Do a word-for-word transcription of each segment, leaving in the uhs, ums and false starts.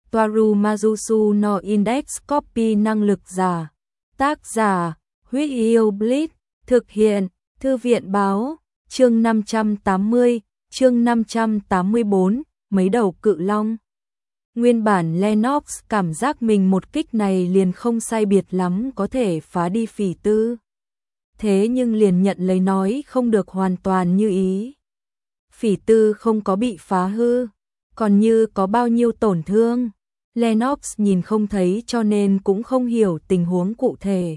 Toaru Majusu no Index Copy năng lực giả. Tác giả, Huyết Yêu Blitz, thực hiện, Thư viện báo, chương năm trăm tám mươi, chương năm trăm tám mươi tư, mấy đầu cự long. Nguyên bản Lennox cảm giác mình một kích này liền không sai biệt lắm có thể phá đi Phỉ Tư. Thế nhưng liền nhận lấy nói không được hoàn toàn như ý. Phỉ Tư không có bị phá hư, còn như có bao nhiêu tổn thương. Lennox nhìn không thấy cho nên cũng không hiểu tình huống cụ thể.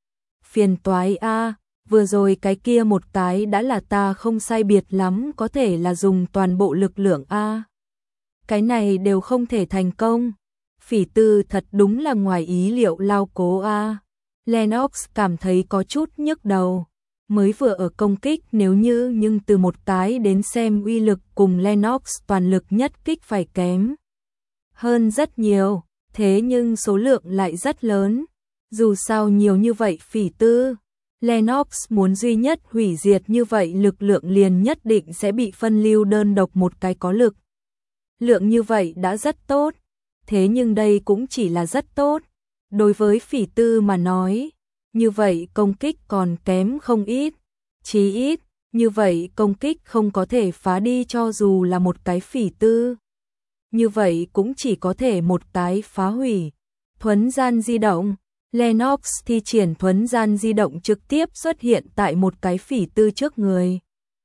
Phiền toái a, vừa rồi cái kia một cái đã là ta không sai biệt lắm có thể là dùng toàn bộ lực lượng a. Cái này đều không thể thành công. Phỉ Tư thật đúng là ngoài ý liệu lao cố a. Lennox cảm thấy có chút nhức đầu. Mới vừa ở công kích nếu như nhưng từ một cái đến xem uy lực cùng Lennox toàn lực nhất kích phải kém hơn rất nhiều, thế nhưng số lượng lại rất lớn. Dù sao nhiều như vậy Phỉ Tư, Lennox muốn duy nhất hủy diệt như vậy lực lượng liền nhất định sẽ bị phân lưu đơn độc một cái có lực. Lượng như vậy đã rất tốt, thế nhưng đây cũng chỉ là rất tốt. Đối với Phỉ Tư mà nói, như vậy công kích còn kém không ít, chí ít, như vậy công kích không có thể phá đi cho dù là một cái Phỉ Tư. Như vậy cũng chỉ có thể một cái phá hủy. Thuấn gian di động, Lennox thi triển thuấn gian di động trực tiếp xuất hiện tại một cái Phỉ Tư trước người.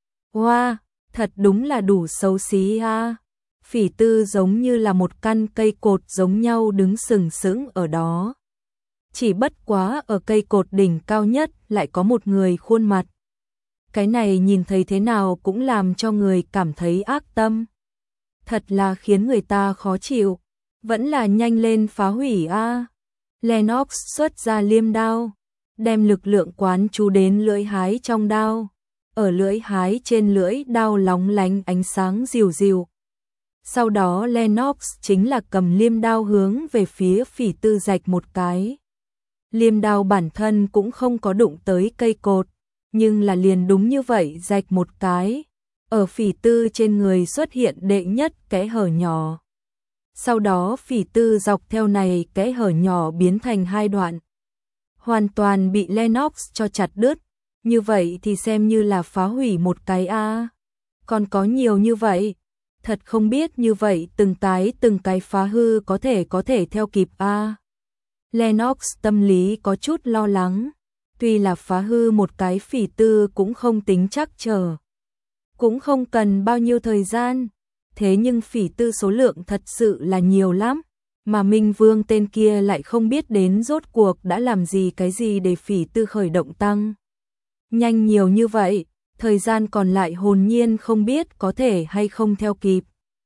Wow, thật đúng là đủ xấu xí ha. Phỉ Tư giống như là một căn cây cột giống nhau đứng sừng sững ở đó. Chỉ bất quá ở cây cột đỉnh cao nhất lại có một người khuôn mặt. Cái này nhìn thấy thế nào cũng làm cho người cảm thấy ác tâm. Thật là khiến người ta khó chịu. Vẫn là nhanh lên phá hủy a. Lennox xuất ra liêm đao, đem lực lượng quán chú đến lưỡi hái trong đao. Ở lưỡi hái trên lưỡi đao lóng lánh ánh sáng dịu dịu. Sau đó Lennox chính là cầm liêm đao hướng về phía Phỉ Tư rạch một cái. Liêm đao bản thân cũng không có đụng tới cây cột, nhưng là liền đúng như vậy rạch một cái. Ở Phỉ Tư trên người xuất hiện đệ nhất kẽ hở nhỏ. Sau đó Phỉ Tư dọc theo này kẽ hở nhỏ biến thành hai đoạn. Hoàn toàn bị Lennox cho chặt đứt. Như vậy thì xem như là phá hủy một cái a. Còn có nhiều như vậy. Thật không biết như vậy từng cái từng cái phá hư có thể có thể theo kịp a. Lennox tâm lý có chút lo lắng. Tuy là phá hư một cái Phỉ Tư cũng không tính chắc chờ. Cũng không cần bao nhiêu thời gian. Thế nhưng Phỉ Tư số lượng thật sự là nhiều lắm. Mà Minh Vương tên kia lại không biết đến rốt cuộc đã làm gì cái gì để Phỉ Tư khởi động tăng. Nhanh nhiều như vậy, thời gian còn lại hồn nhiên không biết có thể hay không theo kịp.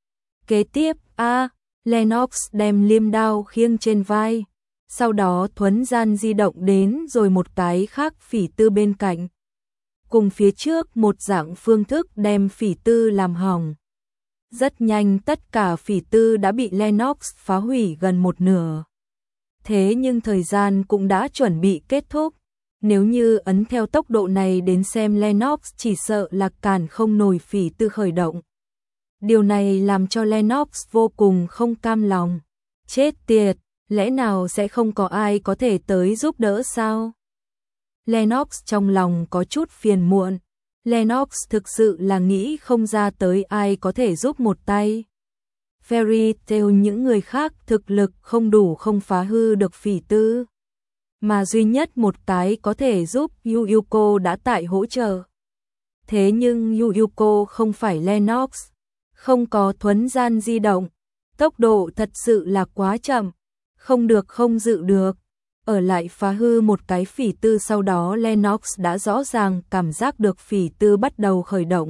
Kế tiếp, a, Lennox đem liêm đao khiêng trên vai. Sau đó thuấn gian di động đến rồi một cái khác Phỉ Tư bên cạnh. Cùng phía trước một dạng phương thức đem Phỉ Tư làm hỏng. Rất nhanh tất cả Phỉ Tư đã bị Lennox phá hủy gần một nửa. Thế nhưng thời gian cũng đã chuẩn bị kết thúc. Nếu như ấn theo tốc độ này đến xem Lennox chỉ sợ là cản không nổi Phỉ Tư khởi động. Điều này làm cho Lennox vô cùng không cam lòng. Chết tiệt, lẽ nào sẽ không có ai có thể tới giúp đỡ sao? Lennox trong lòng có chút phiền muộn. Lennox thực sự là nghĩ không ra tới ai có thể giúp một tay. Fairy Tail những người khác thực lực không đủ không phá hư được Phỉ Tư. Mà duy nhất một cái có thể giúp Yu Yuko đã tại hỗ trợ. Thế nhưng Yu Yuko không phải Lennox. Không có thuấn gian di động. Tốc độ thật sự là quá chậm. Không được không dự được. Ở lại phá hư một cái Phỉ Tư sau đó Lennox đã rõ ràng cảm giác được Phỉ Tư bắt đầu khởi động.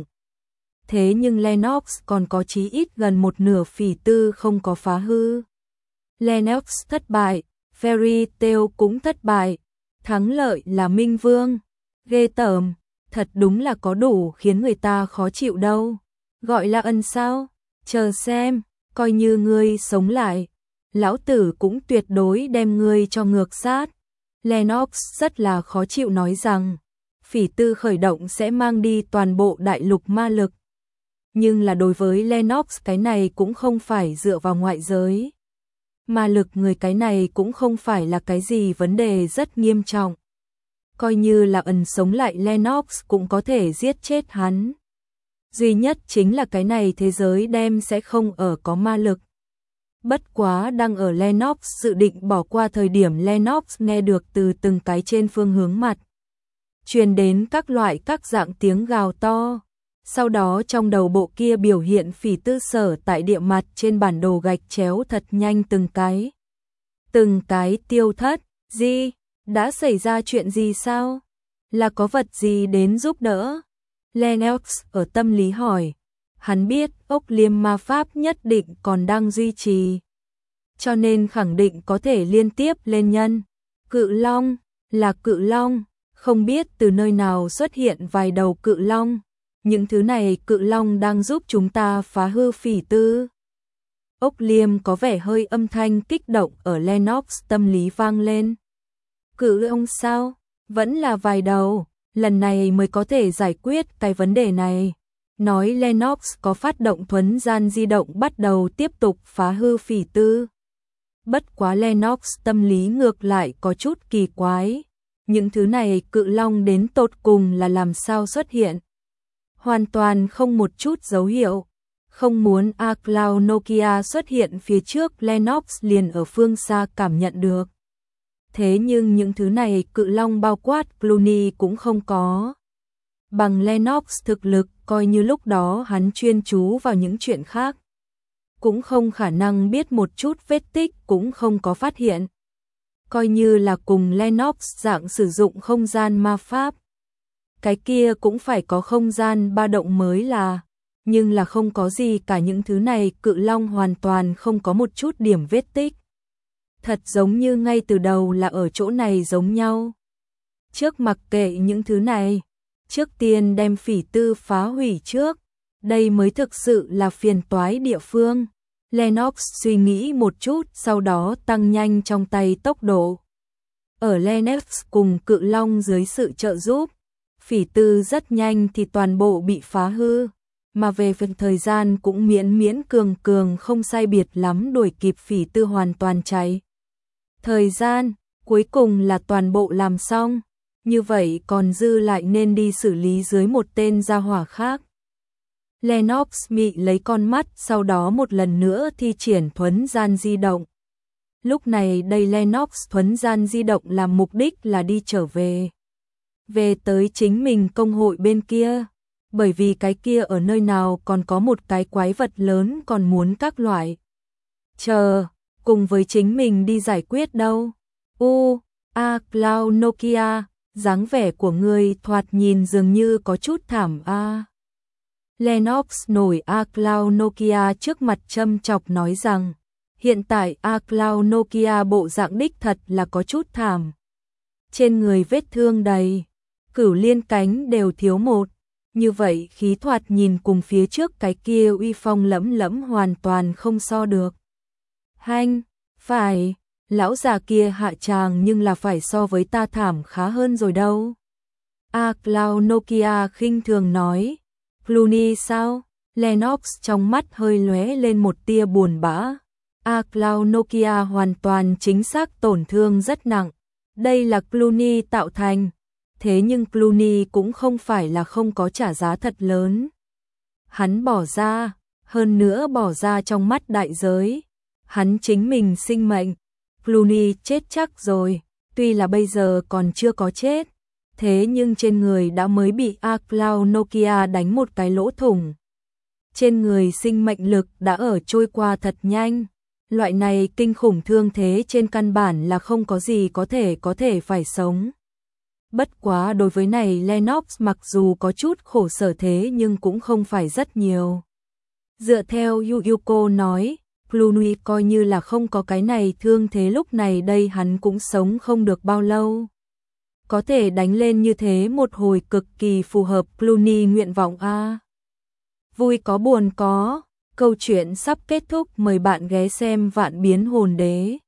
Thế nhưng Lennox còn có chí ít gần một nửa Phỉ Tư không có phá hư. Lennox thất bại, Fairy Tail cũng thất bại. Thắng lợi là Minh Vương. Ghê tởm, thật đúng là có đủ khiến người ta khó chịu đâu. Gọi là ân sao? Chờ xem, coi như ngươi sống lại. Lão tử cũng tuyệt đối đem ngươi cho ngược sát. Lennox rất là khó chịu nói rằng, Phỉ Tư khởi động sẽ mang đi toàn bộ đại lục ma lực. Nhưng là đối với Lennox cái này cũng không phải dựa vào ngoại giới. Ma lực người cái này cũng không phải là cái gì vấn đề rất nghiêm trọng. Coi như là ẩn sống lại Lennox cũng có thể giết chết hắn. Duy nhất chính là cái này thế giới đem sẽ không ở có ma lực. Bất quá đang ở Lennox dự định bỏ qua thời điểm Lennox nghe được từ từng cái trên phương hướng mặt truyền đến các loại các dạng tiếng gào to. Sau đó trong đầu bộ kia biểu hiện Phỉ Tư sở tại địa mặt trên bản đồ gạch chéo thật nhanh từng cái. Từng cái tiêu thất. Gì? Đã xảy ra chuyện gì sao? Là có vật gì đến giúp đỡ? Lennox ở tâm lý hỏi. Hắn biết ốc liêm ma pháp nhất định còn đang duy trì, cho nên khẳng định có thể liên tiếp lên nhân. Cự long, là cự long, không biết từ nơi nào xuất hiện vài đầu cự long. Những thứ này cự long đang giúp chúng ta phá hư Phỉ Tư. Ốc liêm có vẻ hơi âm thanh kích động ở Lennox tâm lý vang lên. Cự long sao? Vẫn là vài đầu, lần này mới có thể giải quyết cái vấn đề này. Nói Lennox có phát động thuấn gian di động bắt đầu tiếp tục phá hư Phỉ Tư. Bất quá Lennox tâm lý ngược lại có chút kỳ quái. Những thứ này cự long đến tột cùng là làm sao xuất hiện? Hoàn toàn không một chút dấu hiệu. Không muốn A Cloud Nokia xuất hiện phía trước Lennox liền ở phương xa cảm nhận được. Thế nhưng những thứ này cự long bao quát Clooney cũng không có. Bằng Lennox thực lực coi như lúc đó hắn chuyên chú vào những chuyện khác. Cũng không khả năng biết một chút vết tích cũng không có phát hiện. Coi như là cùng Lennox dạng sử dụng không gian ma pháp. Cái kia cũng phải có không gian ba động mới là. Nhưng là không có gì cả những thứ này cự long hoàn toàn không có một chút điểm vết tích. Thật giống như ngay từ đầu là ở chỗ này giống nhau. Trước mặc kệ những thứ này. Trước tiên đem Phỉ Tư phá hủy trước. Đây mới thực sự là phiền toái địa phương. Lennox suy nghĩ một chút sau đó tăng nhanh trong tay tốc độ. Ở Lennox cùng cự long dưới sự trợ giúp, Phỉ Tư rất nhanh thì toàn bộ bị phá hư. Mà về phần thời gian cũng miễn miễn cường cường không sai biệt lắm đuổi kịp Phỉ Tư hoàn toàn cháy. Thời gian, cuối cùng là toàn bộ làm xong. Như vậy còn dư lại nên đi xử lý dưới một tên gia hỏa khác. Lennox mị lấy con mắt sau đó một lần nữa thi triển thuấn gian di động. Lúc này đây Lennox thuấn gian di động làm mục đích là đi trở về. Về tới chính mình công hội bên kia. Bởi vì cái kia ở nơi nào còn có một cái quái vật lớn còn muốn các loại. Chờ, cùng với chính mình đi giải quyết đâu. U, A Cloud Nokia, dáng vẻ của người thoạt nhìn dường như có chút thảm a. Lennox nổi A Cloud Nokia trước mặt châm chọc nói rằng, hiện tại A Cloud Nokia bộ dạng đích thật là có chút thảm. Trên người vết thương đầy, cửu liên cánh đều thiếu một, như vậy khí thoạt nhìn cùng phía trước cái kia uy phong lẫm lẫm hoàn toàn không so được. Hanh, phải, lão già kia hạ tràng nhưng là phải so với ta thảm khá hơn rồi đâu. A Cloud Nokia khinh thường nói. Clooney sao? Lennox trong mắt hơi lóe lên một tia buồn bã. A Cloud Nokia hoàn toàn chính xác tổn thương rất nặng. Đây là Clooney tạo thành. Thế nhưng Clooney cũng không phải là không có trả giá thật lớn. Hắn bỏ ra, hơn nữa bỏ ra trong mắt đại giới. Hắn chính mình sinh mệnh. Clooney chết chắc rồi, tuy là bây giờ còn chưa có chết. Thế nhưng trên người đã mới bị A Cloud Nokia đánh một cái lỗ thủng. Trên người sinh mệnh lực đã ở trôi qua thật nhanh. Loại này kinh khủng thương thế trên căn bản là không có gì có thể có thể phải sống. Bất quá đối với này Lennox mặc dù có chút khổ sở thế nhưng cũng không phải rất nhiều. Dựa theo Yuyuko nói, Clooney coi như là không có cái này thương thế lúc này đây hắn cũng sống không được bao lâu. Có thể đánh lên như thế một hồi cực kỳ phù hợp Clooney nguyện vọng a. Vui có buồn có, câu chuyện sắp kết thúc, mời bạn ghé xem Vạn Biến Hồn Đế.